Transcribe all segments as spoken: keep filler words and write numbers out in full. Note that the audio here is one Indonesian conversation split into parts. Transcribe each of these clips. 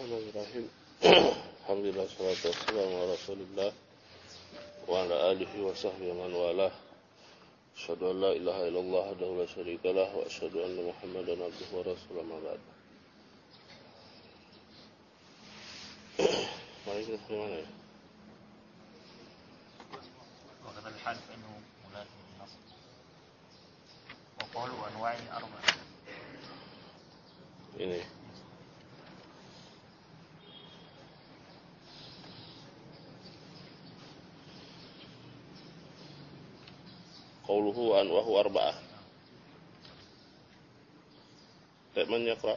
Bismillahirrahmanirrahim. Alhamdulillah, salatu wassalamu ala Rasulillah wa ala alihi wa sahbihi man walah. Asyhadu an la ilaha illallah wahdahu la syarikalah wa asyhadu anna Muhammadan abduhu wa rasuluhu ma ba'd. Mari kita kemana ya? وكذا الحال فإنه ملازم للنصب وقالوا أنواعه أربعة. Ini qauluhu anwahu arba'ah. Man yaqra?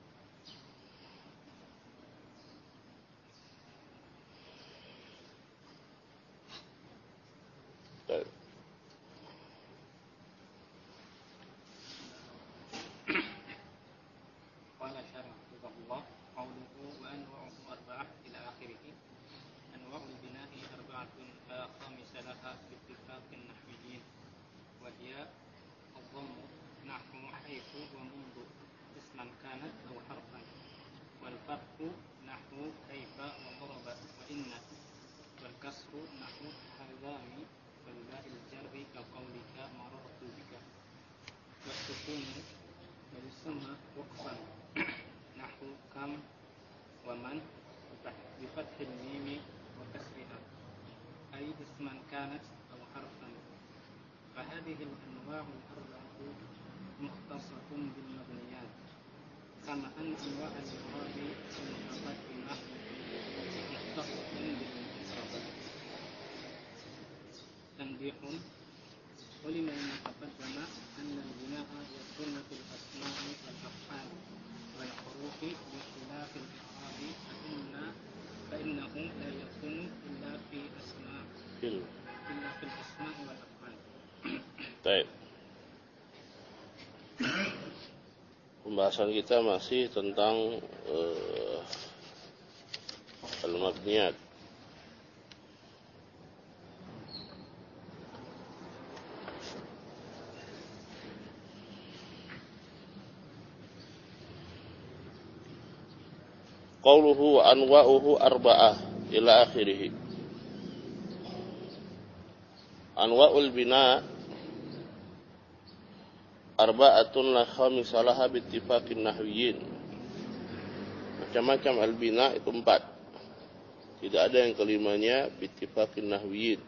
Baik. قال الشارح رحمه الله قوله وأنواعه أربعة إلى آخره. أنواع البناء أربعة لا خامس لها باتفاق النحويين، وهي الضم نحو حيث ومنذ اسما كانت أو حرفا، والفتح نحو كيف وضرب وإن، والكسر نحو هذام، والباء الجر كقولك مررت بك، والسكون ويسمى وقفا نحو كم ومن بفتح الميم وكسرها، أي اسما كانت أو حرفا. فهذه الأنواع الأربعة مختصة بالمبنيات، كما أن أنواع الإعراب المتقدمة مختصة بالمنصرفات. تنبيه: ولما تقدم أن البناء يكون في الأسماء والأفعال والحروف بخلاف الإعراب، فإن فإنه لا يكون إلا في أسماء إلا في الأسماء والأفعال. Baik. Pembahasan kita masih tentang uh, al-mabniyat. Qauluhu wa anwa'uhu arba'ah ila akhirih. Anwa'ul bina arba'atun la khamisa laha bittifaqin nahwiyin. Macam-macam al-bina itu empat. Tidak ada yang kelimanya bittifaqin nahwiyin.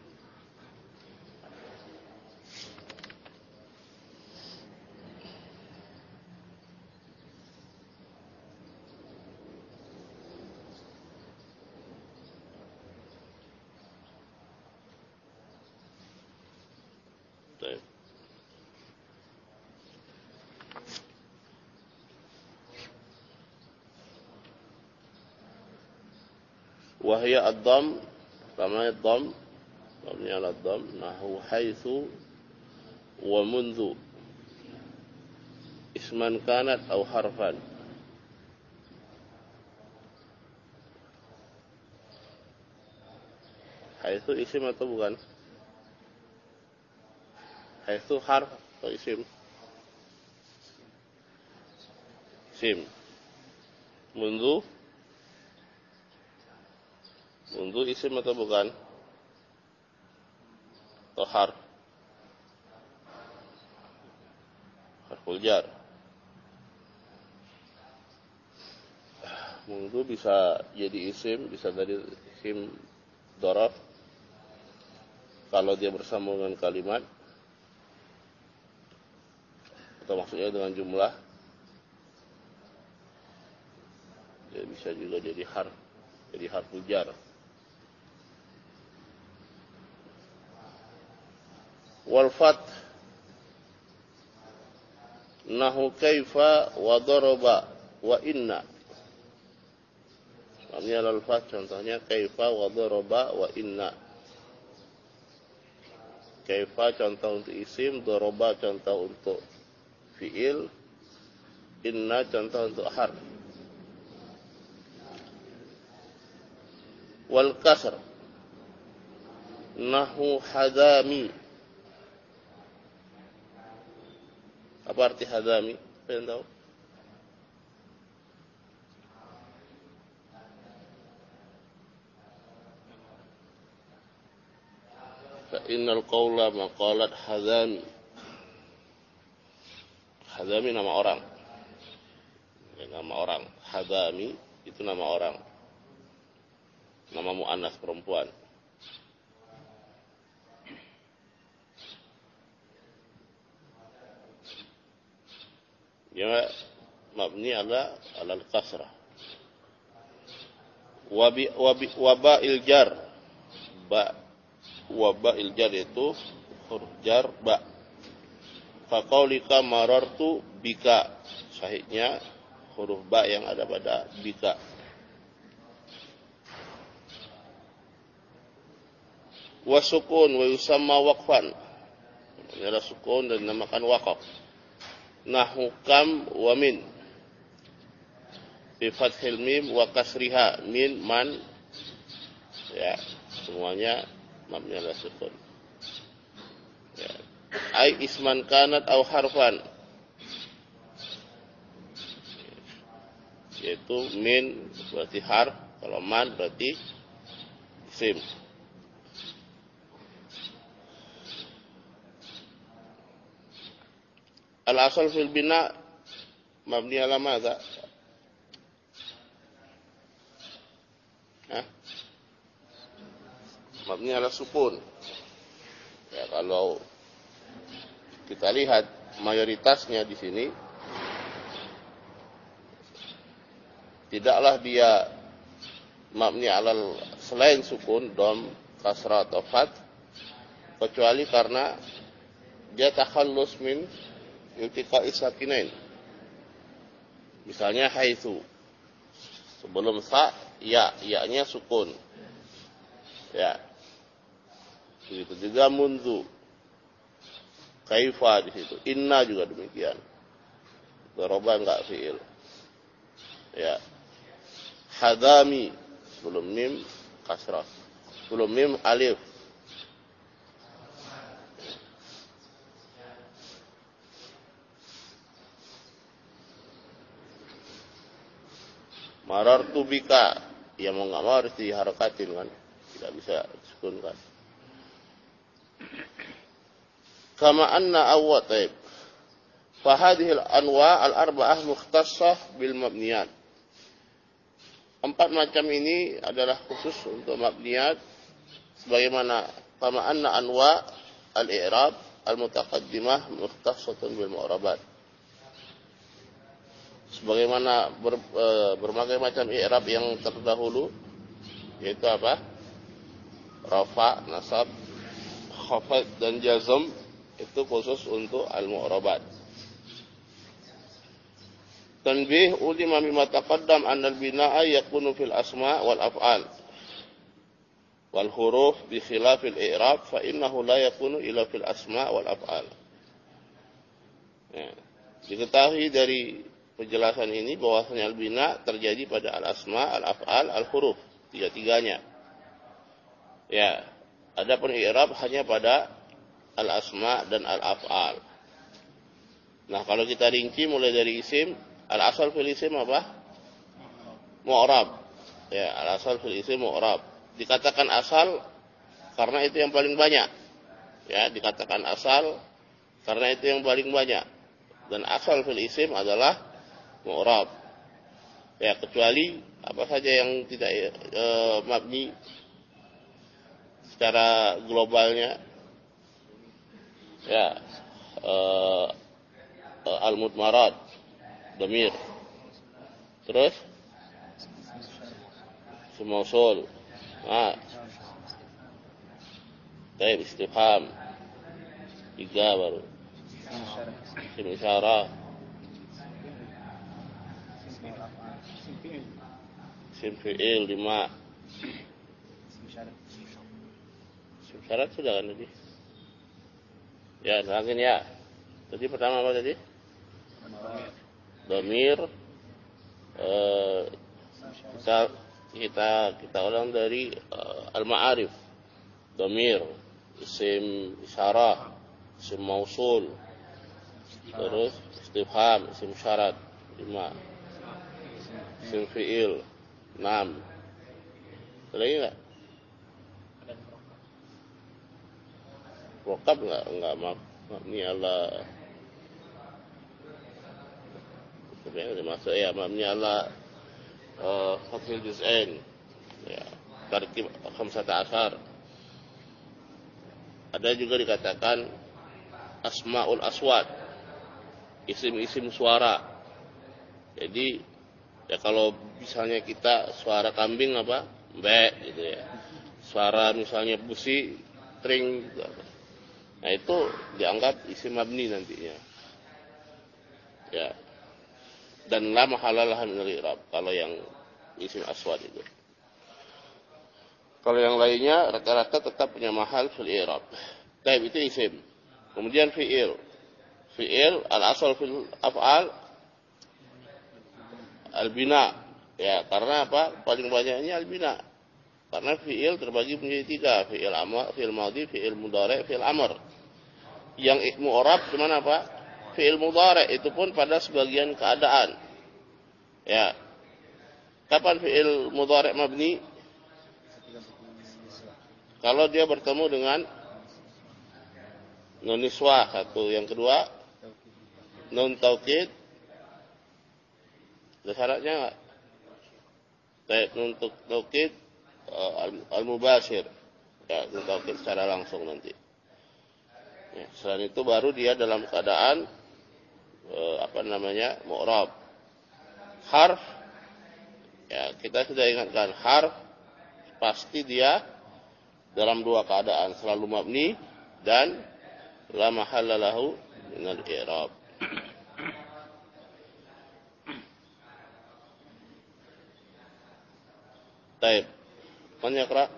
وهي الضم كما الضم مبني على الضم نحو حيث ومنذ اسما كانت أو حرفا. حيث isim atau bukan? Haitsu harf atau isim? Isim. Mundu? Mundu isim atau bukan? Atau harf? Harful jar. Mundu bisa jadi isim, bisa dari isim dzaraf kalau dia bersama dengan kalimat, atau maksudnya dengan jumlah. Dia bisa juga jadi harf, jadi harful jar. Wal fath nahu kaifa wa daraba wa inna. Ini al fath contohnya kaifa wa daraba wa inna. Kaifa contoh untuk isim, daraba contoh untuk fiil, inna contoh untuk harf. Wal kasr nahu hadami. Apa arti hadami? Apa yang tahu? fa innal qawla maqalat Hadami. Hadami nama orang. Ya, nama orang. Hadami itu nama orang. Nama muannas perempuan. Ya, mabni ala ala al-kasrah. Wabi wabi waba'il jar. Ba waba'il jar itu huruf jar ba. Faqaulika marartu bika. Sahihnya huruf ba yang ada pada bika. Wasukun wa yusamma waqfan. Ini adalah sukun dan dinamakan waqaf. Nahu kam wa min. Bi fathil mim wa kasriha min man. Ya, semuanya mabni ala sukun. Ya. Ai isman kanat au harfan. Yaitu min berarti harf, kalau man berarti isim. Al-asal fil bina mabni ala madza? Hah? Mabni ala sukun. Ya, kalau kita lihat mayoritasnya di sini tidaklah dia mabni alal selain sukun dom kasrah atau fat, kecuali karena dia takhallus min iltiqa'i sakinain. Misalnya haitsu, sebelum sa ya, ya-nya sukun. Ya. Begitu juga mundu. Kaifa di situ. Inna juga demikian. Daraba enggak fi'il. Ya. Hadami sebelum mim kasrah. Sebelum mim alif. Marartu bika, ya mau nggak mau harus diharakatin kan, tidak bisa disukunkan. Kama anna awwa taib. Fahadihil anwa al-arba'ah mukhtassah bil mabniyat. Empat macam ini adalah khusus untuk mabniyat, sebagaimana kama anna anwa al-i'rab al-mutaqaddimah mukhtassatun bil mu'rabat. Sebagaimana ber, e, berbagai macam i'rab yang terdahulu, yaitu apa? Rafa, nasab, khafad dan jazm, itu khusus untuk al-mu'rabat. Tanbih ulima mimma taqaddam anna al-bina'a yakunu fil asma' wal af'al wal huruf bi khilafil i'rab fa innahu la yakunu illa fil asma' wal af'al. Ya. Diketahui dari penjelasan ini bahwasanya al-bina terjadi pada al-asma, al-af'al, al-huruf, tiga-tiganya. Ya, adapun i'rab hanya pada al-asma dan al-af'al. Nah, kalau kita rinci mulai dari isim, al-asal fil isim apa? Mu'rab. Ya, al-asal fil isim mu'rab. Dikatakan asal karena itu yang paling banyak. Ya, dikatakan asal karena itu yang paling banyak. Dan asal fil isim adalah mu'rab. Ya, kecuali apa saja yang tidak e, mabni secara globalnya. Ya, e, e, al-mudmarat, dhamir. Terus semausul. Ah. Taib istifham. Tiga baru. Isim isyarah. Isim fi'il lima. Isim syarat sudah kan tadi? Ya, lagi ya. Tadi pertama apa tadi? Dhamir. Eh, kita kita kita ulang dari uh, al-ma'arif. Dhamir, isim isyarah, isim mausul. Terus istifham, isim syarat lima. Isim fi'il enam. Ada lagi enggak? Rokab nggak nggak mabni ala yang dimaksud ya mabni ala uh, fathil juz'ain ya tarkib khamsata ashar. Ada juga dikatakan asmaul aswat, isim-isim suara. Jadi ya kalau misalnya kita suara kambing apa be gitu ya, suara misalnya busi tring gitu. Nah itu dianggap isim mabni nantinya. Ya. Dan la mahalalah min al-i'rab kalau yang isim aswad itu. Kalau yang lainnya rata-rata tetap punya mahal fil i'rab. Baik, itu isim. Kemudian fi'il. Fi'il al-asal fil af'al al-bina. Ya, karena apa? Paling banyaknya al-bina. Karena fi'il terbagi menjadi tiga, fi'il amr, fi'il madhi, fi'il mudhari', fi'il amr. Yang mu'rab gimana Pak? Fi'il mudhari' itu pun pada sebagian keadaan. Ya. Kapan fi'il mudhari' mabni? Kalau dia bertemu dengan nun niswah satu, yang kedua nun taukid. Ada syaratnya enggak? Baik, nun taukid al-mubashir. Ya, nun taukid secara langsung nanti. Ya, selain itu baru dia dalam keadaan eh, apa namanya mu'rab. Harf, ya kita sudah ingatkan harf pasti dia dalam dua keadaan, selalu mabni dan la mahalla lahu min al-i'rab. Baik, man yaqra?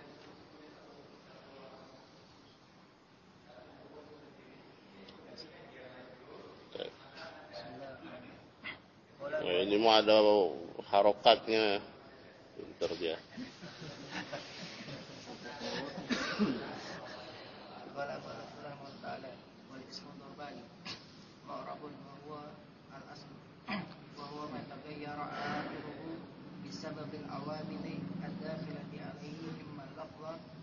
Nah, ini mah ada harokatnya, pinter dia. بسبب العوامل الداخلة عليه مما اللفظ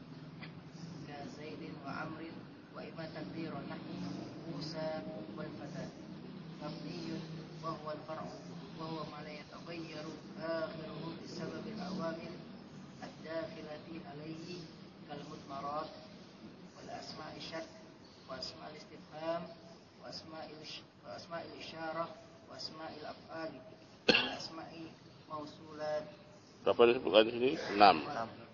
كزيد وعمر وإما تقدير نحو موسى والفتى مبني وهو الفرع وهو ما لا يتغير آخره بسبب العوامل الداخلة عليه كالمضمرات والأسماء الشرط وأسماء الاستفهام وأسماء وأسماء الإشارة وأسماء الأفعال وأسماء موصولات. Berapa disebutkan di sini? Enam.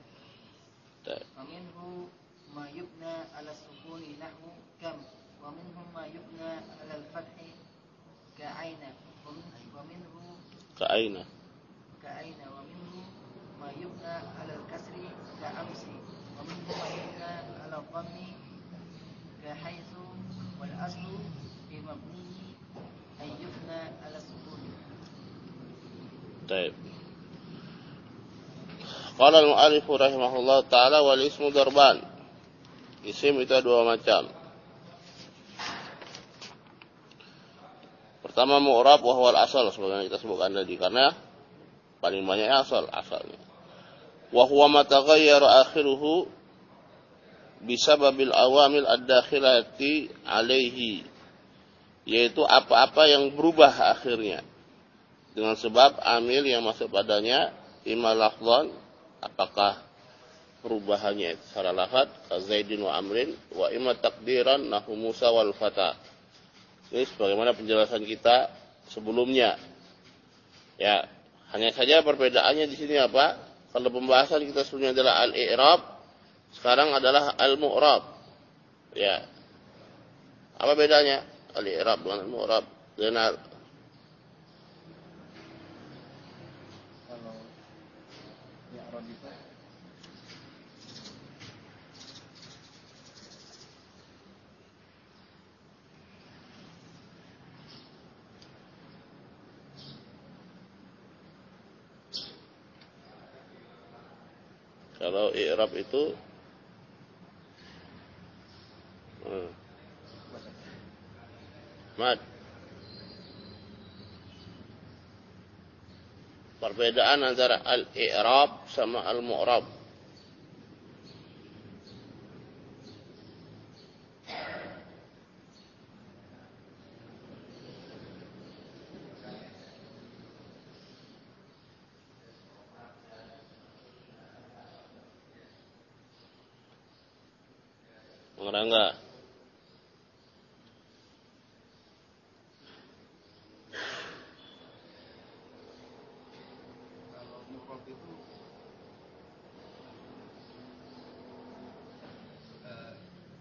ومنه ما يبنى على السكون نحو كم ومنه ما يبنى على الفتح كعين ومنه كأين كعين ومنه ما يبنى على الكسر كأمس ومنه ما يبنى على الضم كحيث والأصل في مبنيه أن يبنى على السكون. طيب. Qala al-mu'allif rahimahullah ta'ala wal ismu darban. Isim itu ada dua macam. Pertama mu'rab wa huwa al-asal sebagaimana kita sebutkan tadi karena paling banyaknya asal asalnya. Wa huwa ma taghayyara akhiruhu bisababil awamil ad-dakhilati alaihi, yaitu apa-apa yang berubah akhirnya dengan sebab amil yang masuk padanya imma lafdhan, apakah perubahannya secara lafaz Zaidin wa Amrin, wa imma takdiran nahu Musa wal Fata. Ini sebagaimana penjelasan kita sebelumnya. Ya, hanya saja perbedaannya di sini apa? Kalau pembahasan kita sebelumnya adalah al-i'rab, sekarang adalah al-mu'rab. Ya. Apa bedanya al-i'rab dengan al-mu'rab? Dengan kalau i'rab itu hmm. Mat. Perbedaan antara al-i'rab sama al-mu'rab. Bang Rangga. Kalau mu'rab itu eh,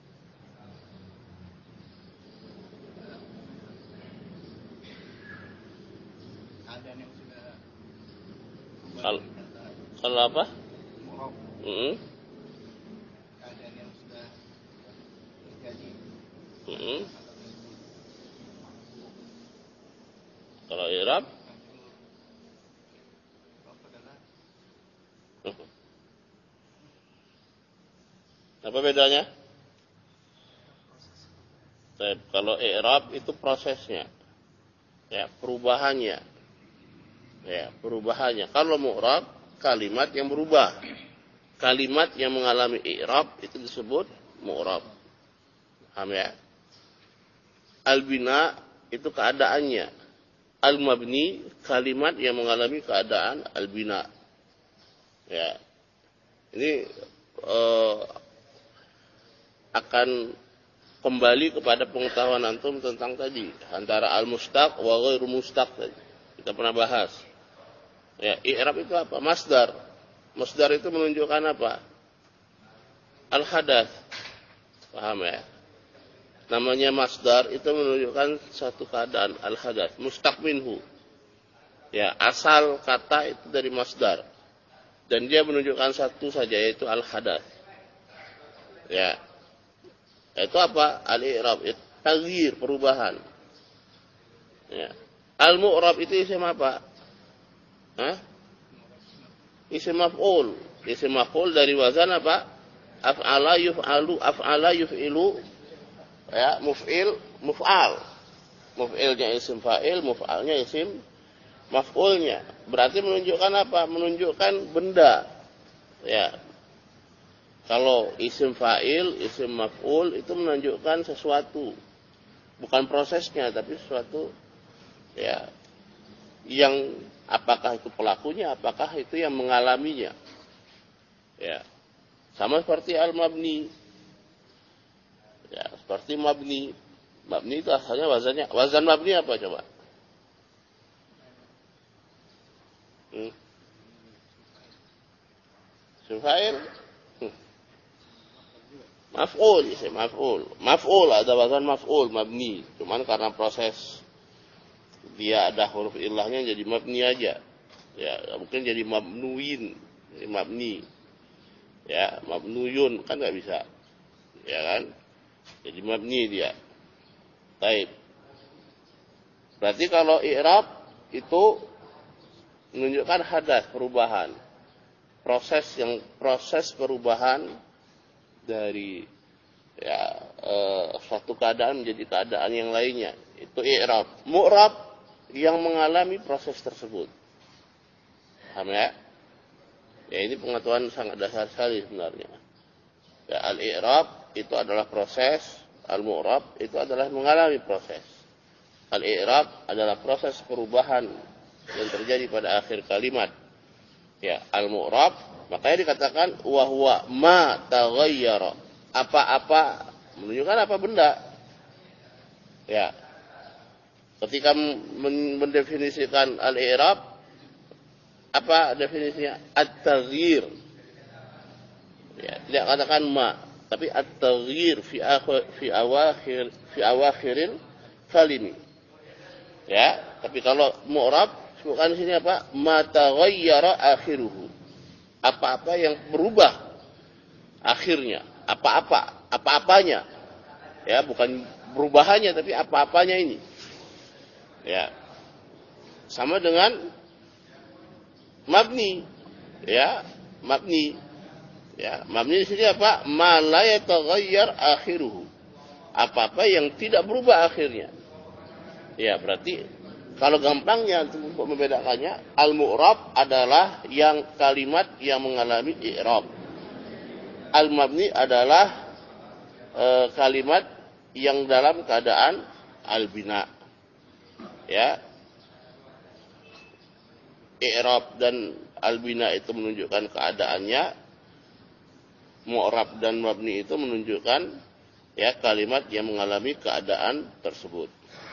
keadaan yang sudah Kalau kalau apa? mu'rab, Mm-mm. keadaan yang sudah terjadi. Mm-mm. Kalau i'rab apa bedanya? Baik, kalau i'rab itu prosesnya, ya perubahannya, ya perubahannya. Kalau mu'rab kalimat yang berubah, kalimat yang mengalami i'rab itu disebut mu'rab. Paham ya? Al-bina itu keadaannya, al-mabni kalimat yang mengalami keadaan al-bina. Ya, ini eh, akan kembali kepada pengetahuan antum tentang tadi antara al-mustaq wa ghairu mustaq tadi. Kita pernah bahas. Ya, i'rab itu apa? Masdar. Masdar itu menunjukkan apa? Al-hadath. Paham ya? Namanya masdar itu menunjukkan satu keadaan al-hadath, mustaq minhu. Ya, asal kata itu dari masdar. Dan dia menunjukkan satu saja yaitu al-hadath. Ya. Itu apa? Al-i'rab, taghyir, perubahan. Ya. Al-mu'rab itu isim apa? Hah? Isim maf'ul. Isim maf'ul dari wazan apa? Af'ala yuf'alu, af'ala yuf'ilu, ya, muf'il, muf'al. Muf'ilnya isim fa'il, muf'alnya isim maf'ulnya. Berarti menunjukkan apa? Menunjukkan benda. Ya. Kalau isim fa'il, isim maf'ul itu menunjukkan sesuatu. Bukan prosesnya, tapi sesuatu ya yang apakah itu pelakunya, apakah itu yang mengalaminya. Ya. Sama seperti al-mabni. Ya, seperti mabni. Mabni itu asalnya wazannya. Wazan mabni apa coba? Hmm. Isim fa'il. Hmm. Maf'ul, isim maf'ul. Maf'ul ada wazan maf'ul, mabni. Cuman karena proses dia ada huruf ilahnya jadi mabni aja. Ya, mungkin jadi mabnuin, jadi mabni. Ya, mabnuyun kan enggak bisa. Ya kan? Jadi mabni dia. Baik. Berarti kalau i'rab itu menunjukkan hadath, perubahan. Proses yang proses perubahan dari ya e, suatu keadaan menjadi keadaan yang lainnya. Itu i'rab. Mu'rab yang mengalami proses tersebut. Paham ya? Ya ini pengetahuan sangat dasar sekali sebenarnya. Ya, al-i'rab itu adalah proses, al-mu'rab itu adalah mengalami proses. Al-i'rab adalah proses perubahan yang terjadi pada akhir kalimat. Ya, al-mu'rab makanya dikatakan wa huwa ma taghayyara. Apa-apa menunjukkan apa benda. Ya. Ketika mendefinisikan al-i'rab apa definisinya? At-taghyir. Ya, tidak katakan ma, tapi at-taghyir fi akhir fi awakhir fi awakhiril kalimi. Ya, tapi kalau mu'rab bukan di sini apa? Ma taghayyara akhiruhu. Apa-apa yang berubah akhirnya, apa-apa, apa-apanya. Ya, bukan perubahannya tapi apa-apanya ini. Ya. Sama dengan mabni. Ya, mabni. Ya, mabni di sini apa? Ma la yataghayyar akhiruhu. Apa-apa yang tidak berubah akhirnya. Ya, berarti kalau gampangnya untuk membedakannya, al-mu'rab adalah yang kalimat yang mengalami i'rab. Al-mabni adalah e, kalimat yang dalam keadaan al-bina. Ya. I'rab dan al-bina itu menunjukkan keadaannya. Mu'rab dan mabni itu menunjukkan ya kalimat yang mengalami keadaan tersebut.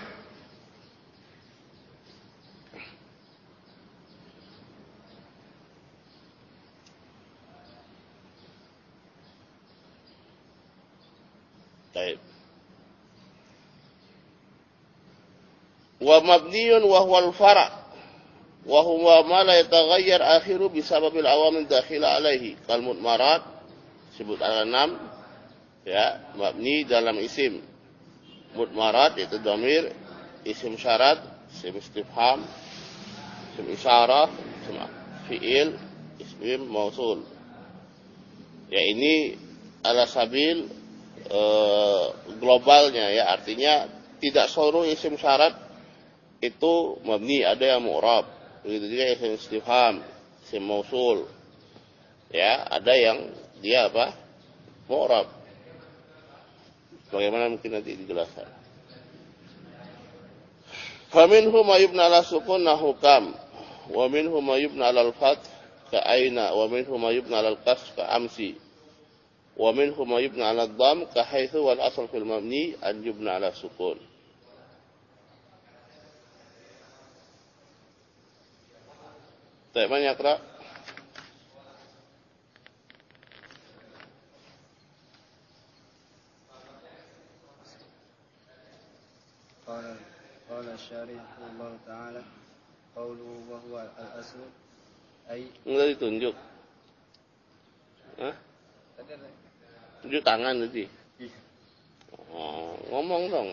Baik. Wa mabniyun wa huwa al-fara' wa huwa ma la yataghayyar akhiru bisababil awamil dakhila alaihi kal mudmarat sebut ala enam ya mabni dalam isim mudmarat itu dhamir isim syarat isim istifham isim isyarah isim fi'il isim mausul ya ini ala sabil e, globalnya ya artinya tidak seluruh isim syarat itu mabni, ada yang mu'rab. Begitu juga isim istifham, isim mausul. Ya, ada yang dia apa? Mu'rab. Bagaimana mungkin nanti dijelaskan. Faminhu ma yubna ala sukun nahu kam, wa minhu ma yubna ala al-fath ka aina, wa minhu ma yubna ala al-kasr ka amsi, wa minhu ma yubna ala ad-dham ka haitsu wal asl fil mabni an yubna ala sukun. طيب من يقرأ؟ قال قال الشارح رحمه الله تعالى قوله وهو الأصل أي Enggak ditunjuk. Hah? Tunjuk tangan nanti. Oh, ngomong dong.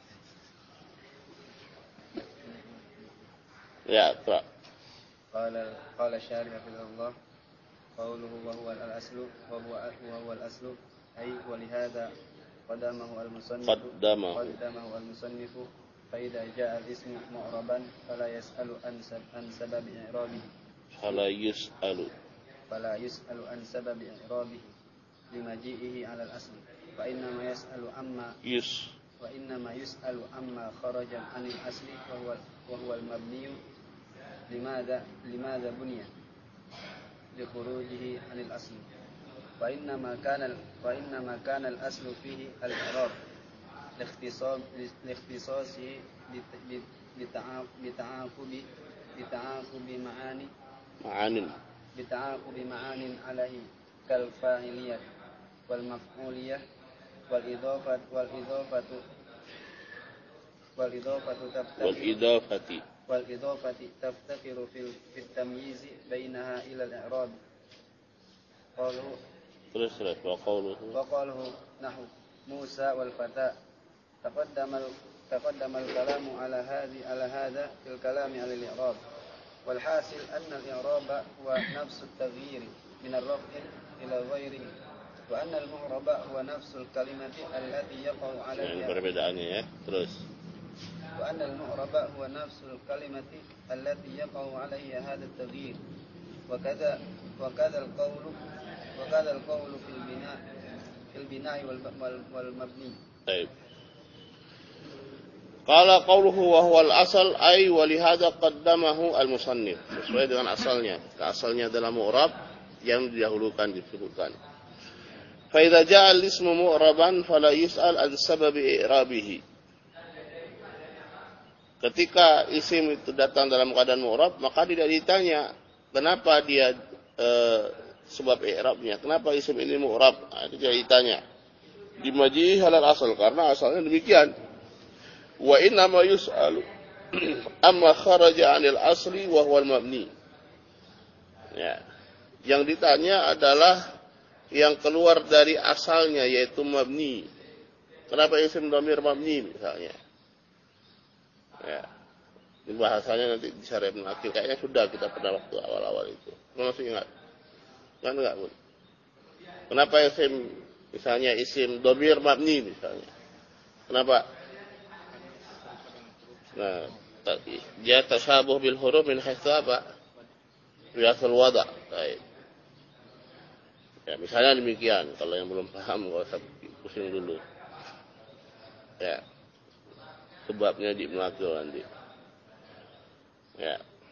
Ya, Pak. قال قال الشارح رحمه الله قوله وهو الأصل وهو وهو الأصل أي ولهذا قدمه المصنف قدمه قدمه المصنف فإذا جاء الاسم معربا فلا يسأل عن سبب إعرابه فلا يسأل فلا يسأل عن سبب إعرابه لمجيئه على الأصل فإنما يسأل عما يس وإنما يسأل عما خرج عن الأصل وهو وهو المبني لماذا لماذا بني لخروجه عن الأصل وإنما كان وإنما كان الأصل فيه الإعراب لاختصاص لاختصاصه بتعاقب بتعاقب معاني معان بتعاقب معان عليه كالفاعلية والمفعولية والإضافة والإضافة والإضافة تفتقر والإضافة والإضافة تفتقر في التمييز بينها إلى الإعراب قالوا terus terus وقوله وقاله نحو موسى والفتاة تقدم تقدم الكلام على هذه على هذا في الكلام على الإعراب والحاصل أن الإعراب هو نفس التغيير من الرفع إلى غيره وأن المعرب هو نفس الكلمة التي يقع عليها perbedaannya ya terus وأن المعرب هو نفس الكلمة التي يقع عليها هذا التغيير وكذا وكذا القول وكذا القول في البناء في البناء والمبني. طيب. قال قوله وهو الأصل أي ولهذا قدمه المصنف sesuai dengan asalnya. Asalnya adalah mu'rab yang didahulukan disebutkan. Fa idza ja'a al-ismu mu'raban fala yus'al an sababi i'rabihi. Ketika isim itu datang dalam keadaan mu'rab, maka tidak ditanya kenapa dia e, sebab i'rabnya, kenapa isim ini mu'rab, nah, tidak ditanya. Dimajihi halal asal karena asalnya demikian. Wa inna ma yus'alu amma kharaja 'anil asli wa huwa al-mabni. Ya. Yang ditanya adalah yang keluar dari asalnya yaitu mabni. Kenapa isim dhamir mabni misalnya? Ya, ini bahasanya nanti di Syarah Ibnu Aqil kayaknya sudah kita pernah waktu awal-awal itu. Masih ingat? Kan enggak, Bun? Kenapa isim misalnya isim dhamir mabni misalnya? Kenapa? Nah, dia tashabuh bil huruf min haitsu apa? Biasul wada'. Baik. Ya, misalnya demikian. Kalau yang belum paham enggak usah pusing dulu. Ya. Sebabnya di Ibnu Aqil nanti. Ya.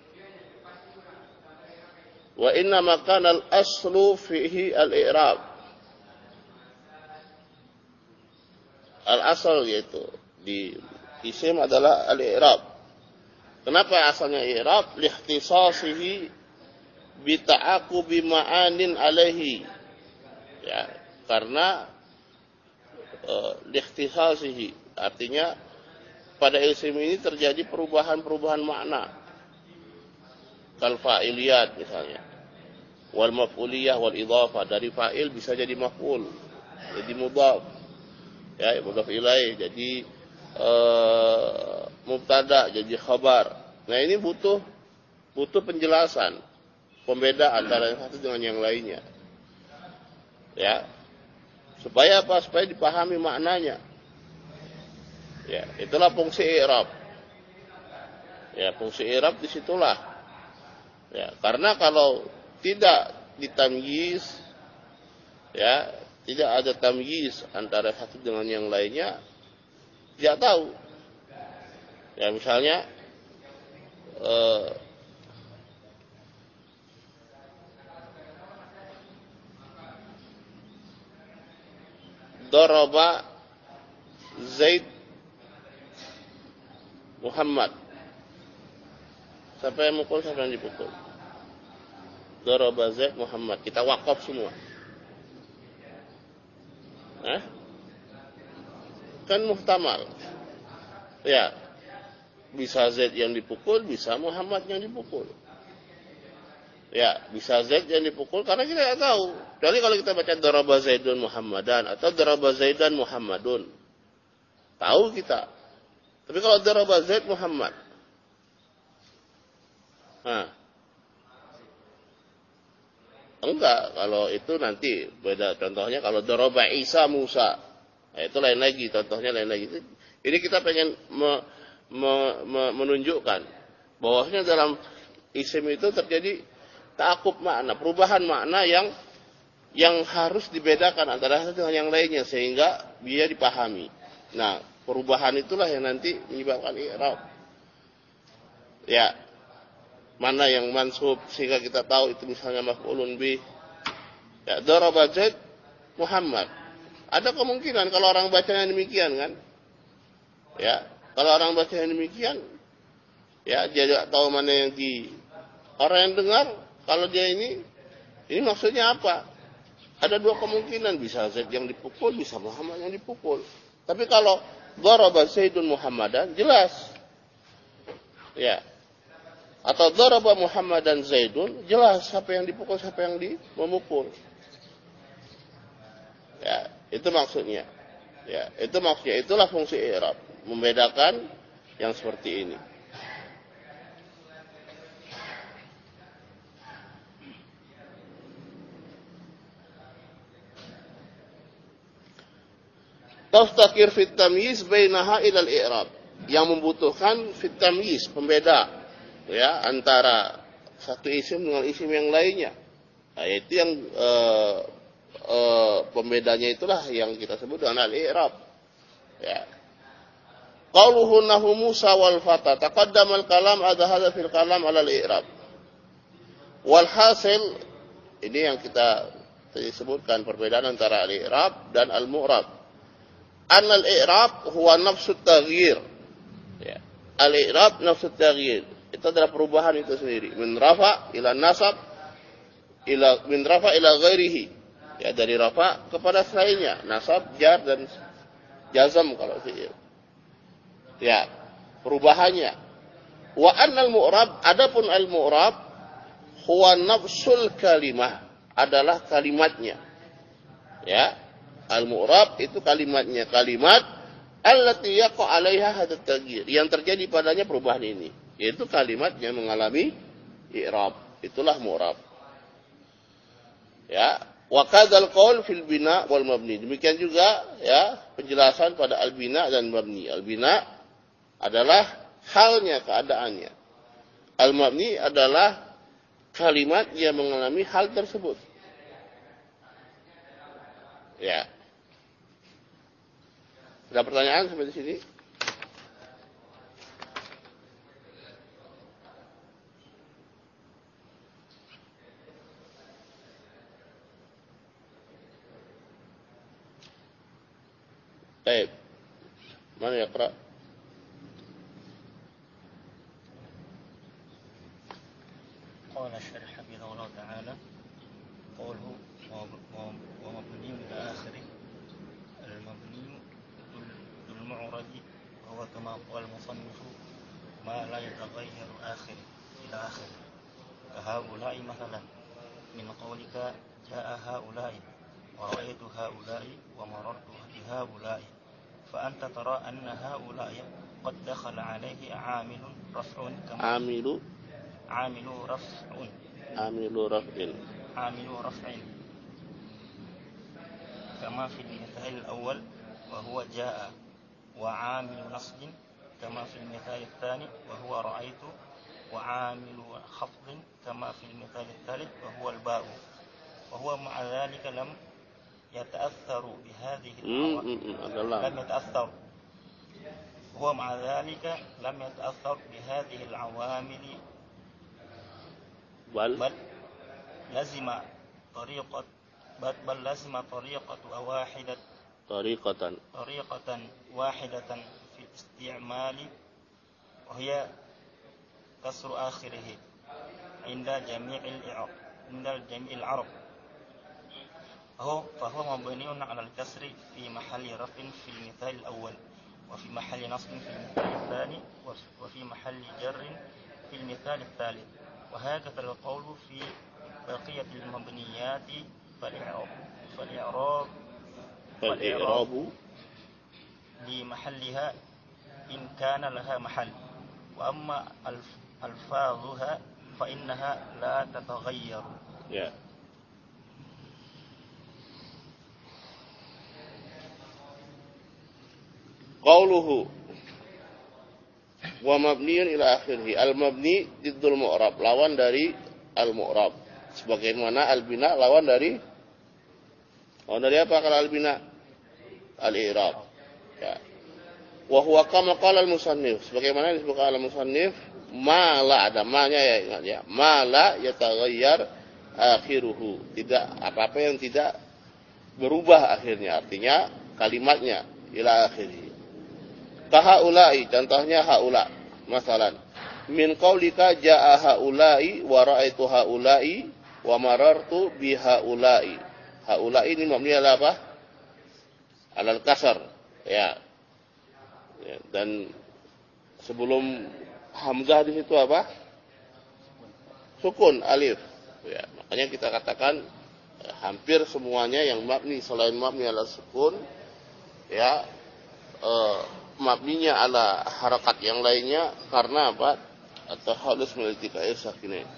Wa inna makana al-aslu fihi al-i'rab. al-asal yaitu di isim adalah al-i'rab. Kenapa asalnya i'rab? Lihtisasihi bi ta'aqubi ma'anin alaihi. Ya, karena uh, lihtisasihi artinya pada isim ini terjadi perubahan-perubahan makna. Kal fa'iliyat misalnya. Wal maf'uliyah wal idhafah, dari fa'il bisa jadi maf'ul, jadi mudhaf. Ya, mudhaf ilaih jadi uh, mubtada, jadi khabar. Nah, ini butuh butuh penjelasan, pembeda antara yang satu dengan yang lainnya. Ya. Supaya apa? Supaya dipahami maknanya. Ya, itulah fungsi i'rab. Ya, fungsi i'rab disitulah. Ya, karena kalau tidak ditamyiz, ya, tidak ada tamyiz antara satu dengan yang lainnya, tidak tahu. Ya, misalnya eh, daraba Zaid Muhammad. Siapa yang mukul, siapa yang dipukul? Daraba Zaid Muhammad. Kita wakaf semua. Hah? Kan muhtamal. Ya. Bisa Zaid yang dipukul, bisa Muhammad yang dipukul. Ya, bisa Zaid yang dipukul karena kita tidak tahu. Jadi kalau kita baca daraba Zaidun Muhammadan atau daraba Zaidan Muhammadun, tahu kita. Tapi kalau daraba Zaid Muhammad, nah, enggak, kalau itu nanti beda. Contohnya kalau daraba Isa Musa, nah, itu lain lagi, contohnya lain lagi. Ini kita pengen me, me, me, menunjukkan bahwasanya dalam isim itu terjadi ta'aqub makna, perubahan makna yang yang harus dibedakan antara satu dengan yang lainnya sehingga dia dipahami. Nah, perubahan itulah yang nanti menyebabkan i'rab. Ya. Mana yang mansub sehingga kita tahu itu misalnya maf'ulun bih. Ya, daraba Zaid Muhammad. Ada kemungkinan kalau orang bacanya demikian kan? Ya, kalau orang bacanya demikian, ya dia tidak tahu mana yang di orang yang dengar. Kalau dia ini, ini maksudnya apa? Ada dua kemungkinan, bisa Zaid yang dipukul, bisa Muhammad yang dipukul. Tapi kalau daraba Zaidun Muhammadan, jelas. Ya. Atau daraba Muhammad dan Zaidun, jelas siapa yang dipukul, siapa yang di memukul. Ya, itu maksudnya. Ya, itu maksudnya. Itulah fungsi i'rab, membedakan yang seperti ini. Taftakir fit tamyiz bainaha ila al-i'rab, yang membutuhkan fit tamyiz, pembeda. Ya, antara satu isim dengan isim yang lainnya. Nah, itu yang uh, uh, pembedanya itulah yang kita sebut dengan al-i'rab. Ya. Qauluhu nahu Musa wal fata taqaddama al-kalam ada hadza fil kalam ala al-i'rab. Wal hasil, ini yang kita tadi sebutkan perbedaan antara al-i'rab dan al-mu'rab. An al-i'rab huwa nafsu taghyir. Ya. Al-i'rab nafsu taghyir. Itu adalah perubahan itu sendiri. Min rafa ila nasab, ila min rafa ila ghairihi. Ya, dari rafa kepada selainnya, nasab, jar dan jazam kalau fi'il. Ya, perubahannya. Wa annal mu'rab, adapun al mu'rab huwa nafsul kalimah, adalah kalimatnya. Ya, al mu'rab itu kalimatnya, kalimat allati yaqa 'alaiha hadat taghyir, yang terjadi padanya perubahan ini. Yaitu kalimat yang mengalami i'rab. Itulah mu'rab. Ya, wa kadzal qaul fil bina wal mabni. Demikian juga ya penjelasan pada al bina dan mabni. Al bina adalah halnya, keadaannya. Al mabni adalah kalimat yang mengalami hal tersebut. Ya. Ada pertanyaan sampai di sini? Baik. Man yaqra? قال الشرح حفظه الله تعالى قوله ومبني إلى آخره المبني للمعرب وهو كما قال المصنف ما لا يتغير آخره إلى آخره كهؤلاء مثلا من قولك جاء هؤلاء ورأيت هؤلاء ومررت بهؤلاء فأنت ترى أن هؤلاء قد دخل عليه عامل رفع كما عامل عامل رفع عامل رفع عامل رفع كما في المثال الأول وهو جاء وعامل نصب كما في المثال الثاني وهو رأيت وعامل خفض كما في المثال الثالث وهو الباء وهو مع ذلك لم يتأثر بهذه العوامل لم يتأثر هو مع ذلك لم يتأثر بهذه العوامل بل, بل لزم طريقة بل, بل لزم طريقة واحدة طريقة طريقة واحدة في الاستعمال وهي كسر آخره عند جميع الإعراب عند جميع العرب فهو فهو مبني على الكسر في محل رفع في المثال الأول وفي محل نصب في المثال الثاني وفي محل جر في المثال الثالث وهكذا القول في بقية المبنيات فالإعراب فالإعراب فالإعراب لمحلها إن كان لها محل وأما ألفاظها فإنها لا تتغير. Ya. Qauluhu wa mabniun ila akhirih. Al-mabni diddul mu'rab, lawan dari al-mu'rab. Sebagaimana al-bina lawan dari lawan dari apa kalau al-bina? Al-i'rab. Ya. Wa huwa kama qala al-musannif. Sebagaimana disebutkan al-musannif, ma la, ada ma-nya ya, ingat ya. Ma la yataghayyar akhiruhu. Tidak apa-apa yang tidak berubah akhirnya, artinya kalimatnya ila akhirih. Kahaulai, contohnya haula. Masalan, min qaulika jaa haulai wa ra'aitu haulai wa marartu bi haulai. Haulai ini mabni ala apa? Alal kasar. Ya. Ya, dan sebelum hamzah di situ apa? Sukun, alif. Ya, makanya kita katakan ya, hampir semuanya yang mabni selain mabni ala sukun, ya, eh, mabninya ala harakat yang lainnya karena apa? Atau halus militikai sakinain.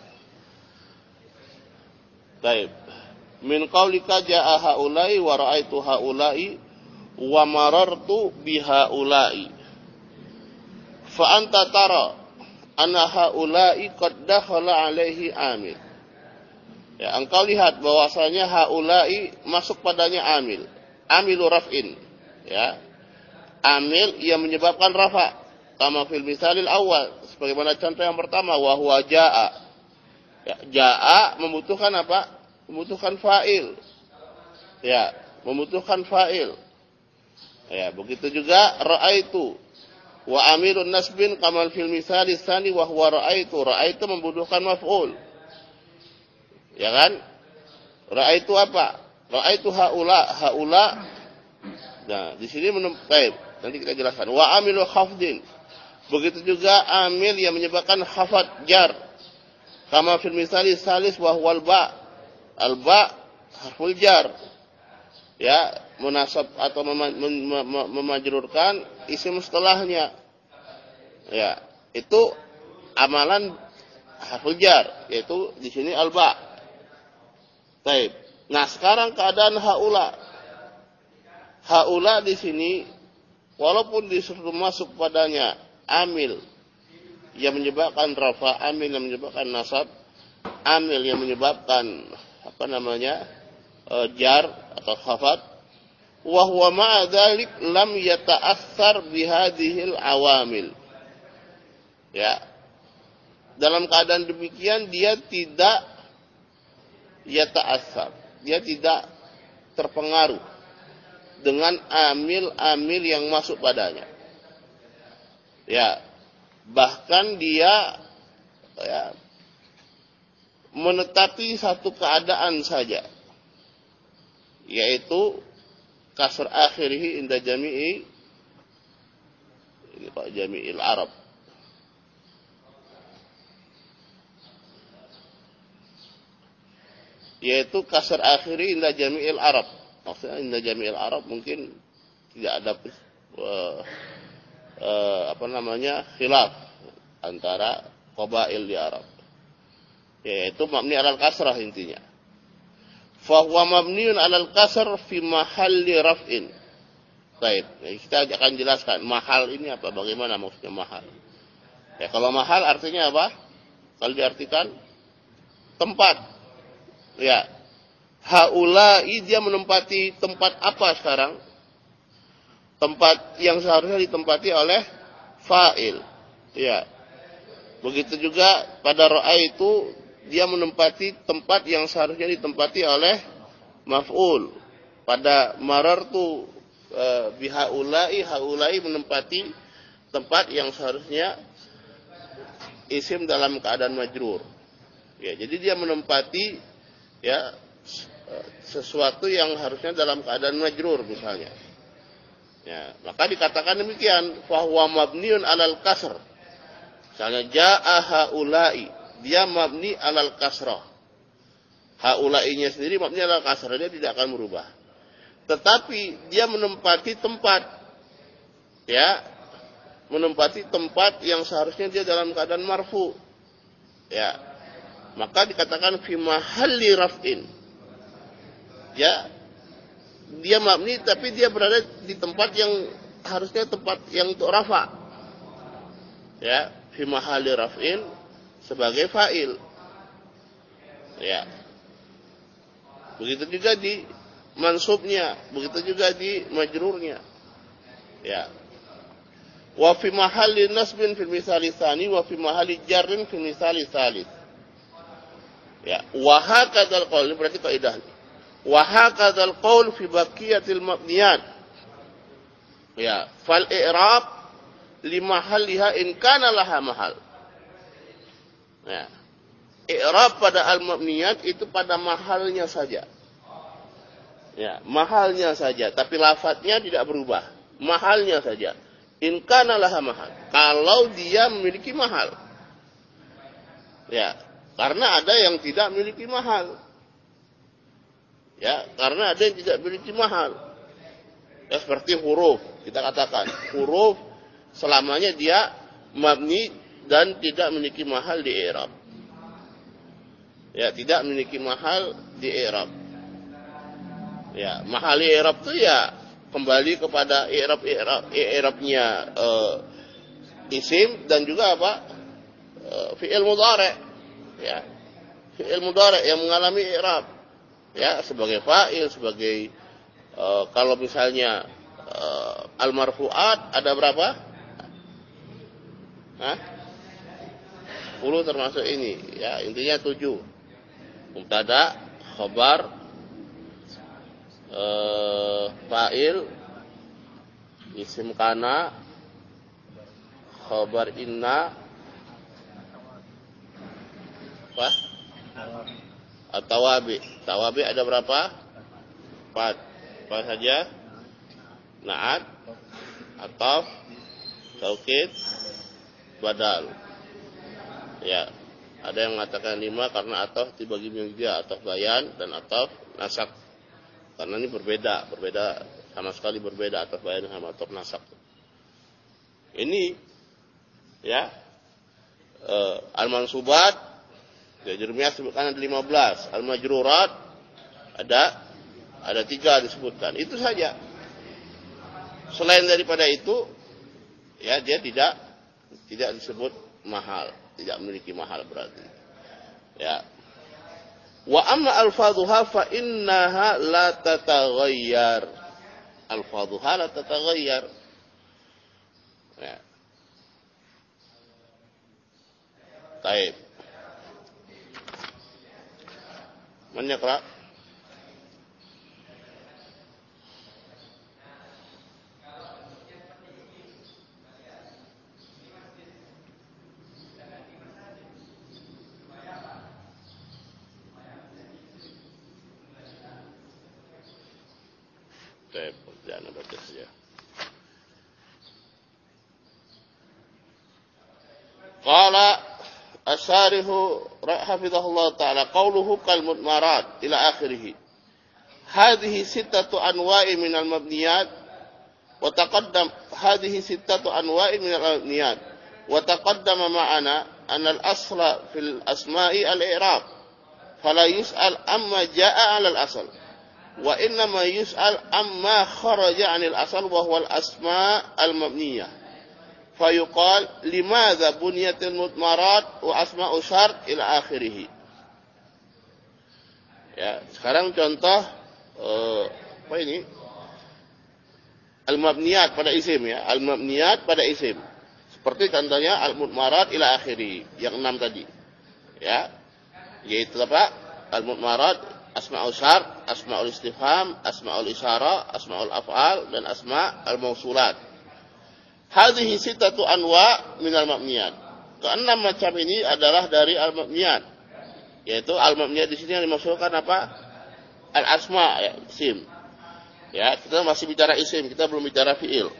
Baik. Min qaulika jaa haulai wa ra'aitu haulai wa marartu bi haulai. Fa anta tara anna haulai qad dakhala alaihi amil. Ya, engkau lihat bahwasanya haulai masuk padanya amil. Amilu raf'in. Ya. Amil yang menyebabkan rafa, kama fil misalil awal, sebagaimana contoh yang pertama, wa huwa jaa. Ya, jaa membutuhkan apa? Membutuhkan fa'il. Ya, membutuhkan fa'il. Ya, begitu juga ra'aitu wa amilun nasbin kama fil misalis tsani wa huwa ra'aitu. Ra'aitu membutuhkan maf'ul. Ya kan? Ra'aitu apa? Ra'aitu haula, haula. Nah, di sini menempel. Nanti kita jelaskan. Wa amilu khafdin. Begitu juga amil yang menyebabkan khafat jar. Kama fil misali salis wa huwal ba. Al ba harful jar. Ya, munasab atau mem- mem- mem- memajrurkan isim setelahnya. Ya, itu amalan harful jar, yaitu di sini al ba. Baik. Nah, sekarang keadaan haula. Haula di sini walaupun disuruh masuk padanya amil yang menyebabkan rafa, amil yang menyebabkan nasab, amil yang menyebabkan apa namanya e, jar atau khafat, wa huwa ma'a dzalik lam yata'assar bihadhil awamil. Ya. Dalam keadaan demikian dia tidak yata'assar, dia tidak terpengaruh dengan amil-amil yang masuk padanya. Ya, bahkan dia ya, menetapi satu keadaan saja, yaitu kasr akhirih inda jami'i ini Pak jami'il Arab. Yaitu kasr akhirih inda jami'il Arab. Maksudnya inda jami'il Arab mungkin tidak ada uh, uh, apa namanya khilaf antara qabail di Arab. Yaitu mabni alal kasrah intinya. Fa huwa mabniun alal kasr fi mahalli raf'in. Baik, kita akan jelaskan mahal ini apa, bagaimana maksudnya mahal. Ya, kalau mahal artinya apa? Kalau diartikan tempat. Ya. Haula'i dia menempati tempat apa sekarang? Tempat yang seharusnya ditempati oleh fa'il. Ya. Begitu juga pada ro'a itu dia menempati tempat yang seharusnya ditempati oleh maf'ul. Pada marartu e, bihaula'i, haula'i menempati tempat yang seharusnya isim dalam keadaan majrur. Ya, jadi dia menempati ya sesuatu yang harusnya dalam keadaan majrur misalnya. Ya, maka dikatakan demikian, fa huwa mabniun alal kasr. Misalnya jaa haula'i, dia mabni alal kasrah. Haula'inya sendiri mabni alal kasrah, dia tidak akan berubah. Tetapi dia menempati tempat, ya, menempati tempat yang seharusnya dia dalam keadaan marfu. Ya, maka dikatakan fi mahalli raf'in. Ya, dia mabni tapi dia berada di tempat yang harusnya tempat yang untuk rafa. Ya, fi mahalli raf'in sebagai fa'il. Ya. Begitu juga di mansubnya, begitu juga di majrurnya. Ya. Wa fi mahalli nasbin fil misali tsani wa fi mahalli jarrin fil misali tsalits. Ya, wa hakadzal qaul, berarti kaidah. Wa hakadzal qaul fi baqiyatil mabniyat. Ya, fal i'rab li mahalliha in kana laha mahal. Ya. I'rab pada al-mabniyat itu pada mahalnya saja. Ya, mahalnya saja, tapi lafadznya tidak berubah. Mahalnya saja. In kana laha mahal. Kalau dia memiliki mahal. Ya, karena ada yang tidak memiliki mahal. Ya, karena ada yang tidak memiliki mahal. Ya, seperti huruf, kita katakan huruf selamanya dia mabni dan tidak memiliki mahal di i'rab. Ya, tidak memiliki mahal di i'rab. Ya, mahal di i'rab itu ya kembali kepada i'rab i'rab i'rabnya uh, isim dan juga apa? Uh, fi'il mudhari'. Ya. Fi'il mudhari' yang mengalami i'rab. Ya, sebagai fa'il, sebagai uh, kalau misalnya uh, al-marfu'at ada berapa? Hah? sepuluh termasuk ini. Ya, intinya tujuh. Mubtada, khabar, uh, fa'il, isim kana, khabar inna, apa? At-tawabi. Tawabi ada berapa? Empat. Apa saja? Na'at, ataf, taukid, badal. Ya, ada yang mengatakan lima karena ataf dibagi menjadi tiga, ataf bayan dan ataf nasak. Karena ini berbeda, berbeda sama sekali berbeda ataf bayan sama ataf nasak. Ini ya uh, al-mansubat jurumiyah sebutkan ada lima belas, al-majrurat ada ada tiga disebutkan. Itu saja. Selain daripada itu, ya dia tidak tidak disebut mahal, tidak memiliki mahal berarti. Ya. Wa amma alfadhuha fa innaha la tataghayyar. Alfadhuha la tataghayyar. Ya. Baik. Man yaqra? Baik, jangan baca saja. Qala asyarihu hafizahullah ta'ala qawluhu kal mudmarat ila akhirih. Hadhihi sittatu anwa'i minal mabniyat wa taqaddam hadhihi sittatu anwa'i minal mabniyat wa taqaddama ma'ana anna al-asla fil asma'i al-i'rab fala yus'al amma ja'a 'ala al-asl wa innama yus'al amma kharaja 'anil asl wa huwa al-asma' al-mabniyah fayuqal limadha bunyatil mudmarat wa asma'u syart ila akhirih. Ya, sekarang contoh uh, apa ini? Al-mabniyat pada isim ya, al-mabniyat pada isim. Seperti contohnya al-mudmarat ila akhirih yang enam tadi. Ya. Yaitu apa? Al-mudmarat, asma'ul syart, asma'ul istifham, asma'ul isyara, asma'ul af'al dan asma' al-mausulat. Hadhihi sittatu anwa' minal mabniyat. Keenam macam ini adalah dari al-mabniyat. Yaitu al-mabniyat di sini yang dimaksudkan apa? Al-asma' ya, isim. Ya, kita masih bicara isim, kita belum bicara fi'il.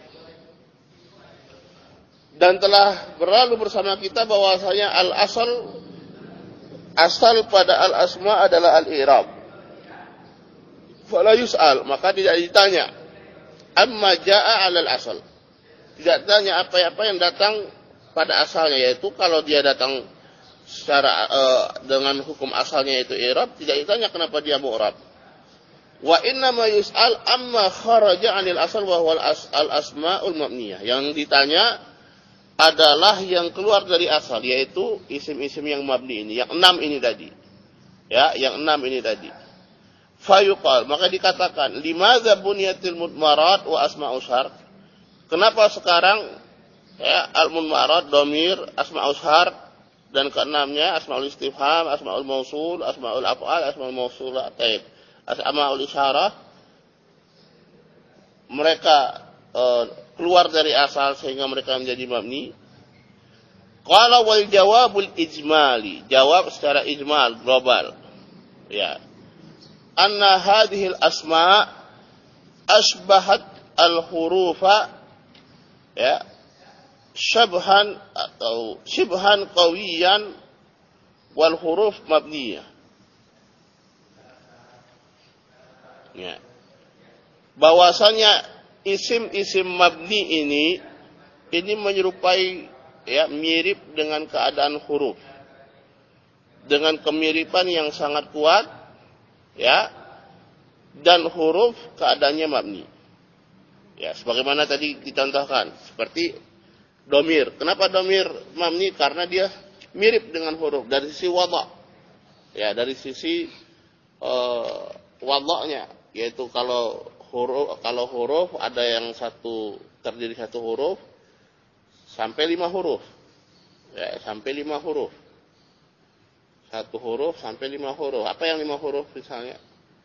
Dan telah berlalu bersama kita bahwasanya al-asal asal pada al-asma' adalah al-i'rab. Fala yus'al, maka tidak ditanya amma jaa'a 'alal asal. Tidak tanya apa-apa yang datang pada asalnya, yaitu kalau dia datang secara uh, dengan hukum asalnya yaitu i'rab, tidak ditanya kenapa dia mu'rab. Wa inna ma yus'al amma kharaja 'anil asal wa huwa al-asma'ul mabniyah. Yang ditanya adalah yang keluar dari asal, yaitu isim-isim yang mabni ini, yang enam ini tadi. Ya, yang enam ini tadi. Fayuqal, maka dikatakan limadza bunyatil mudmarat wa asma'u syart? Kenapa sekarang ya, al-mudmarat, domir, asma'ul syart, dan keenamnya asma'ul istifham, asma'ul mausul, asma'ul af'al, asma'ul mausulat, asma'ul isyarah, mereka e, keluar dari asal sehingga mereka menjadi mabni. Qala wal jawabul ijmali, jawab secara ijmal, global. Ya. Anna hadhil asma' asbahat al-hurufa ya syabhan atau syibhan qawiyan wal huruf mabniyah. Ya. Bahwasanya isim-isim mabni ini ini menyerupai ya mirip dengan keadaan huruf. Dengan kemiripan yang sangat kuat ya. Dan huruf keadaannya mabni. Ya, sebagaimana tadi dicontohkan, seperti domir. Kenapa domir mabni? Karena dia mirip dengan huruf dari sisi wadha. Ya, dari sisi uh, wadha'nya, yaitu kalau huruf kalau huruf ada yang satu terdiri satu huruf sampai lima huruf. Ya, sampai lima huruf. Satu huruf sampai lima huruf. Apa yang lima huruf misalnya?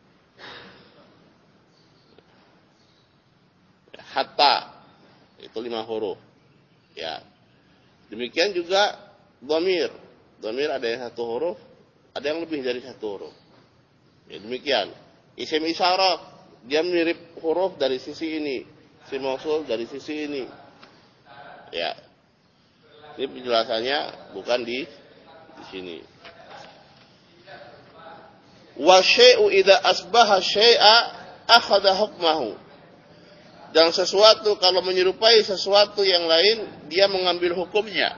Hatta itu lima huruf. Ya. Demikian juga dhamir. Dhamir ada yang satu huruf, ada yang lebih dari satu huruf. Ya, demikian. Isim isyarat, dia mirip huruf dari sisi ini. Isim mausul dari sisi ini. Ya. Ini penjelasannya bukan di di sini. Wa syai'u idza asbaha syai'a akhadha hukmahu. Dan sesuatu kalau menyerupai sesuatu yang lain, dia mengambil hukumnya.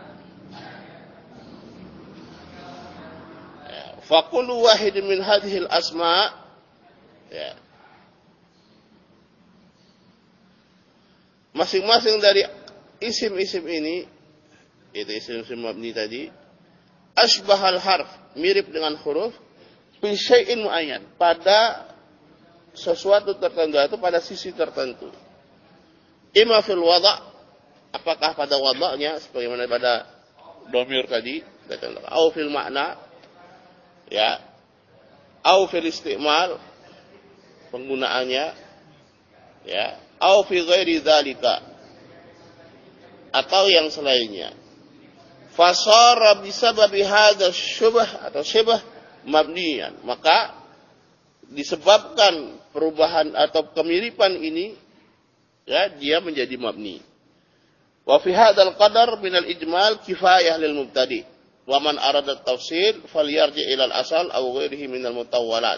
Fa kullu wahidin min hadhil asma' ya. Masing-masing dari isim-isim ini, itu isim-isim mabni tadi, asbahal harf, mirip dengan huruf, fi syai'in muayyan, pada sesuatu tertentu, itu pada sisi tertentu. Ima fil wada', apakah pada wada'nya sebagaimana pada domir tadi, au fil makna, ya, au fil istimal, penggunaannya, ya, au fi ghairi dzalika, atau yang selainnya. Fasara bisababi hadza syubh atau syibh mabniyan, maka disebabkan perubahan atau kemiripan ini, ya, dia menjadi mabni. Wa fi hadzal qadar min al-ijmal kifayah lil mubtadi. Wa man arada at-tafsil falyarji' ila al-asal aw ghairihi min al-mutawwalat.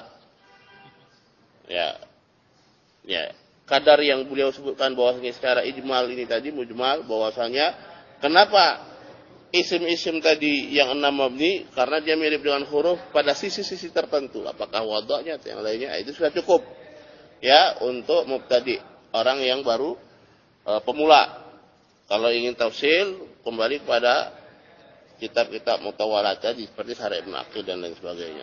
Ya. Ya, kadar yang beliau sebutkan bahwasanya secara ijmal ini tadi mujmal, bahwasanya kenapa isim-isim tadi yang enam mabni, karena dia mirip dengan huruf pada sisi-sisi tertentu, apakah wadahnya atau yang lainnya, itu sudah cukup ya untuk mubtadi, orang yang baru e, pemula. Kalau ingin tafsil, kembali kepada kitab-kitab mutawalat tadi seperti Syarah Ibnu Aqil dan lain sebagainya.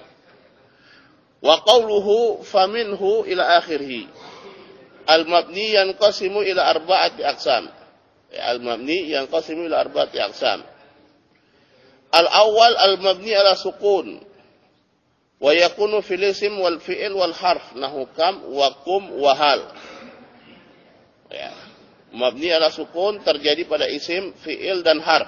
Wa qawluhu faminhu ila akhirih. Al-mabni yanqasimu ila arba'ati aqsam. Al-mabni yanqasimu ila arba'ati aqsam. Al-awwal al-mabni ala sukun. Wa yakunu fil ism wal fi'il wal harf nahu kam wa kum wa hal. Ya. Mabni ala sukun terjadi pada isim, fi'il dan harf.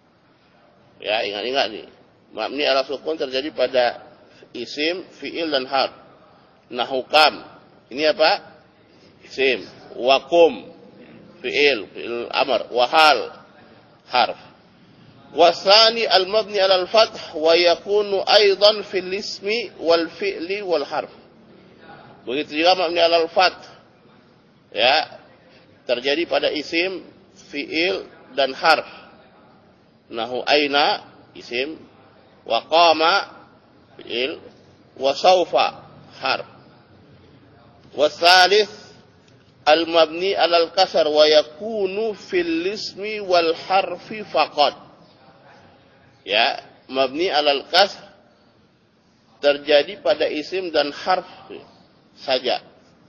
Ya, ingat-ingat nih. Mabni ala sukun terjadi pada isim, fi'il dan harf. Nahu kam. Ini apa? Isim. Wa kum. Fi'il, fi'il amr. Wa hal. Harf. Wasani al-mabni ala al-fath wa yakunu aidan fil ismi wal fi'li wal harf. Begitu juga mabni ala al-fath. Ya, terjadi pada isim, fi'il dan harf. Nahu aina isim, wa qama fi'il, wa sawfa harf. Wasalith al-mabni ala al-kasr wa yakunu fil ismi wal harfi faqat. Ya, mabni alal kasr terjadi pada isim dan harf saja.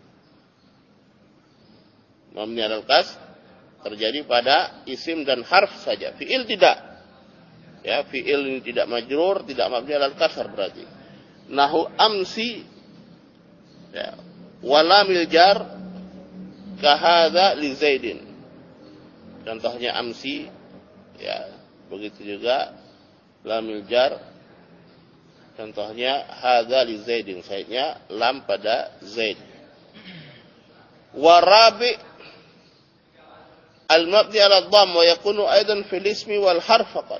Mabni alal kasr terjadi pada isim dan harf saja. Fi'il tidak. Ya, fi'il ini tidak majrur, tidak mabni alal kasr berarti. Nahu amsi, ya, walamil jar kahadza li Zaidin. Contohnya amsi, ya, begitu juga lamil jar, contohnya hadza li Zaidin, saidnya lam pada Zaid. Warabi al-mabni ala dhamm wa yakunu aidan fil ismi wal harf faqat.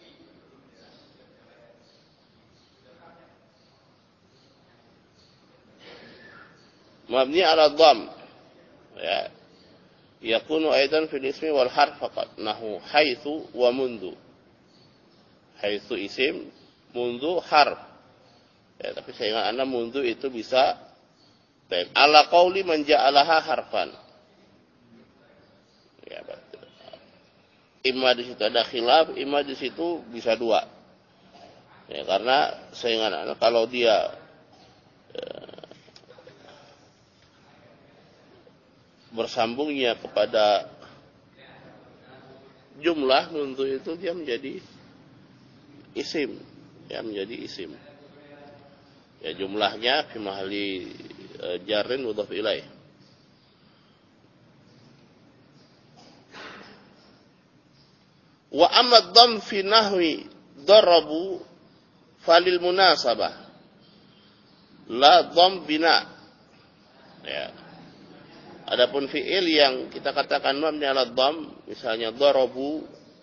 Mabni ala dhamm, ya, yakunu aidan fil ismi wal harf faqat. Nahu haitsu wa mundu. Haitsu isim, mundu harf. Ya, tapi saya ingat anda mundu itu bisa taib. Ala qauli man ja'alaha harfan. Ya, betul. Imma di situ ada khilaf, imma di situ bisa dua. Ya, karena saya ingat anda kalau dia eh, bersambungnya kepada jumlah mundu itu dia menjadi isim, ya, menjadi isim. Ya, jumlahnya fi mahalli e, jarrin mudhaf ilaih. Wa amma dhamm fi nahwi darabu falil munasabah la dhamm bina. Ya. Adapun fi'il yang kita katakan mabni ala dhamm, misalnya darabu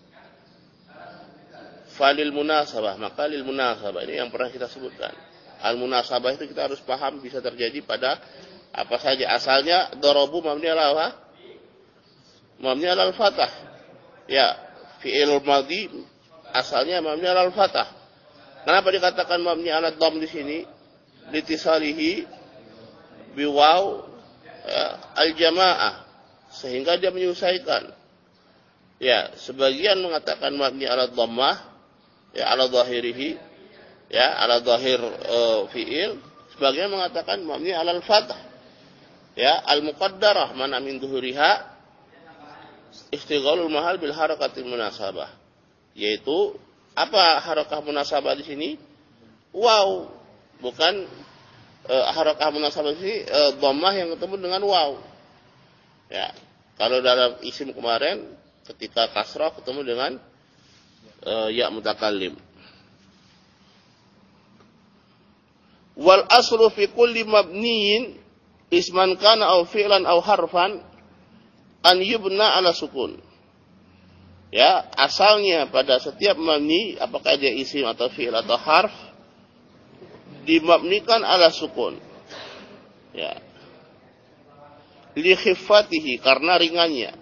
falil munasabah, maka lil munasabah ini yang pernah kita sebutkan. Al munasabah itu kita harus paham bisa terjadi pada apa saja. Asalnya darabu mabni ala apa? Mabni ala al-fathah. Ya, fi'il madhi asalnya mabni ala al-fathah. Kenapa dikatakan mabni ala dhamm di sini? Litisalihi biwaw ya, al-jamaah, sehingga dia menyelesaikan. Ya, sebagian mengatakan mabni ala dhammah, ya, ala zahirihi, ya, ala zahir uh, fi'il, sebagian mengatakan mabni ala al-fathah, ya, al-muqaddarah, mana min dhuhuriha istighalul mahal bil harakatil munasabah, yaitu apa harakah munasabah di sini? Waw, bukan uh, harakah munasabah di sini uh, dhammah yang ketemu dengan waw. Ya, kalau dalam isim kemarin ketika kasrah ketemu dengan uh, ya mutakallim. Wal aslu fi kulli mabniyin isman kana aw fi'lan aw harfan an yubna ala sukun. Ya, asalnya pada setiap mabni apakah dia isim atau fi'il atau harf dimabnikan ala sukun. Ya. Li khiffatihi, karena ringannya.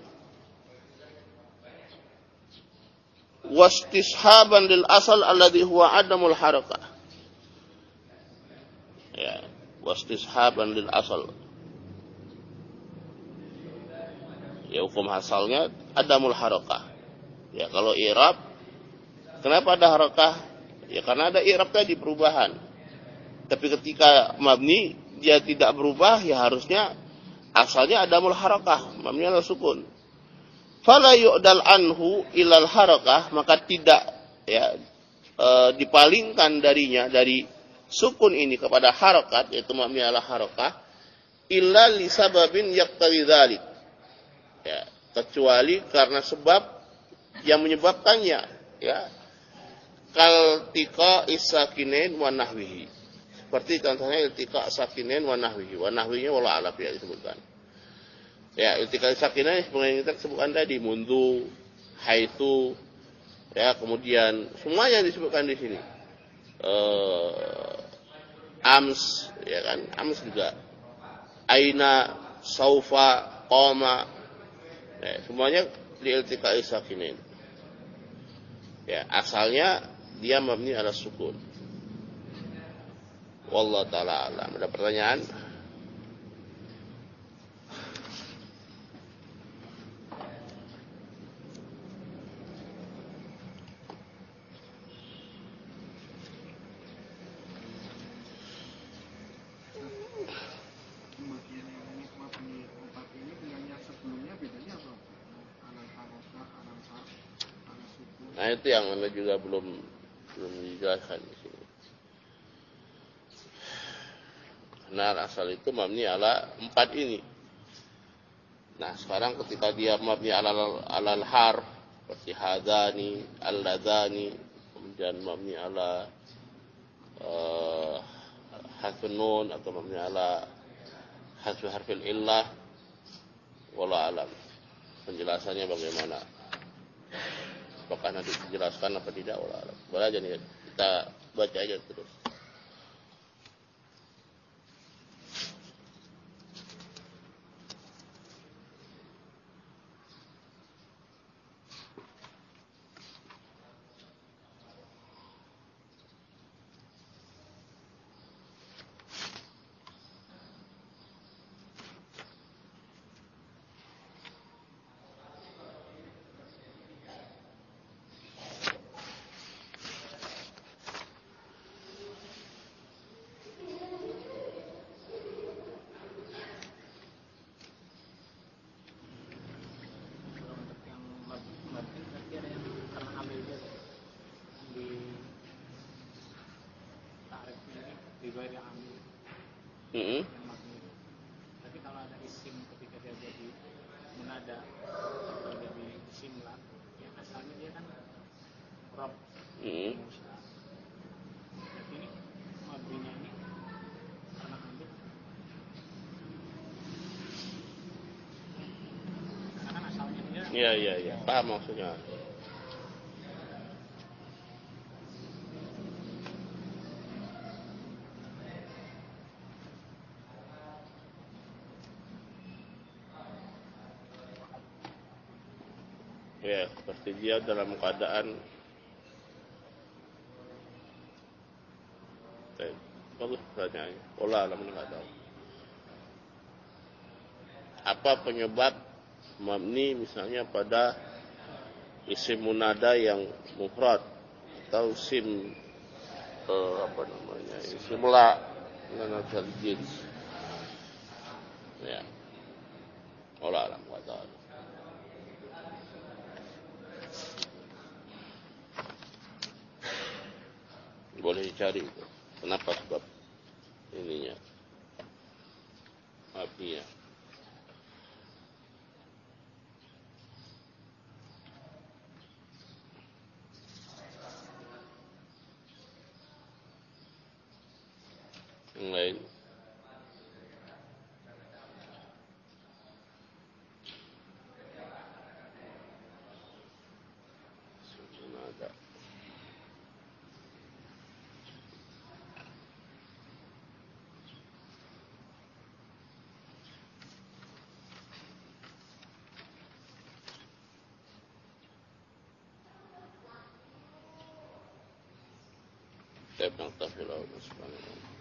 Wastishaban lil asal alladhi huwa adamul harakah. Ya, wastishaban lil asal. Ya, hukum asalnya adamul harakah. Ya, kalau i'rab, kenapa ada harakah? Ya, karena ada i'rab tadi, perubahan. Tapi ketika mabni dia tidak berubah, ya harusnya asalnya adamul harakah, mabni ala sukun. Fala yu'dal anhu ilal harakah, maka tidak ya e, dipalingkan darinya dari sukun ini kepada harakat, yaitu mabni ala harakah, illa li sababin yaqtadi dzalik. Ya, kecuali karena sebab yang menyebabkannya, ya. Kal tika isakinain wa nahwihi. Seperti contohnya iltika sakinain wa nahwihi. Wa nahwinya wala alam ya disebutkan. Ya, iltika sakinain seperti yang kita sebutkan tadi, mundu, haitsu, ya, kemudian semua yang disebutkan di sini. Uh, ams, ya kan? Ams juga. Aina, saufa, qoma. Ya, semuanya di iltika sakinain. Ya, asalnya dia mabni ala sukun. Wallahu ta'ala alam. Ada pertanyaan? Nah, itu yang Anda juga belum belum dijelaskan di sini. Karena asal itu mabni ala empat ini. Nah, sekarang ketika dia mabni ala alal harf seperti hadani, alladani, kemudian mabni ala uh, harfun nun atau mabni ala harfi harfil illah, wallahu alam. Penjelasannya bagaimana? Apakah nanti dijelaskan apa tidak? Wallahu alam. Boleh aja nih, kita baca aja terus. Mm-hmm. Tapi kalau ada isim ketika dia jadi munada atau jadi isim lah, yang asalnya dia kan rob. Mm-hmm. Jadi ini mabninya ini karena ambil, karena kan asalnya dia. Iya iya iya, paham maksudnya. Ya, seperti dia dalam keadaan eh, bagus pertanyaannya. Wallah alam enggak tahu. Apa penyebab mabni misalnya pada isim munada yang mufrad atau isim eh, apa namanya? Isim la dengan asal jins. Ya. Wallah alam enggak tahu. Boleh dicari itu. Kenapa sebab ininya mabninya. Naktafi lahu subhanahu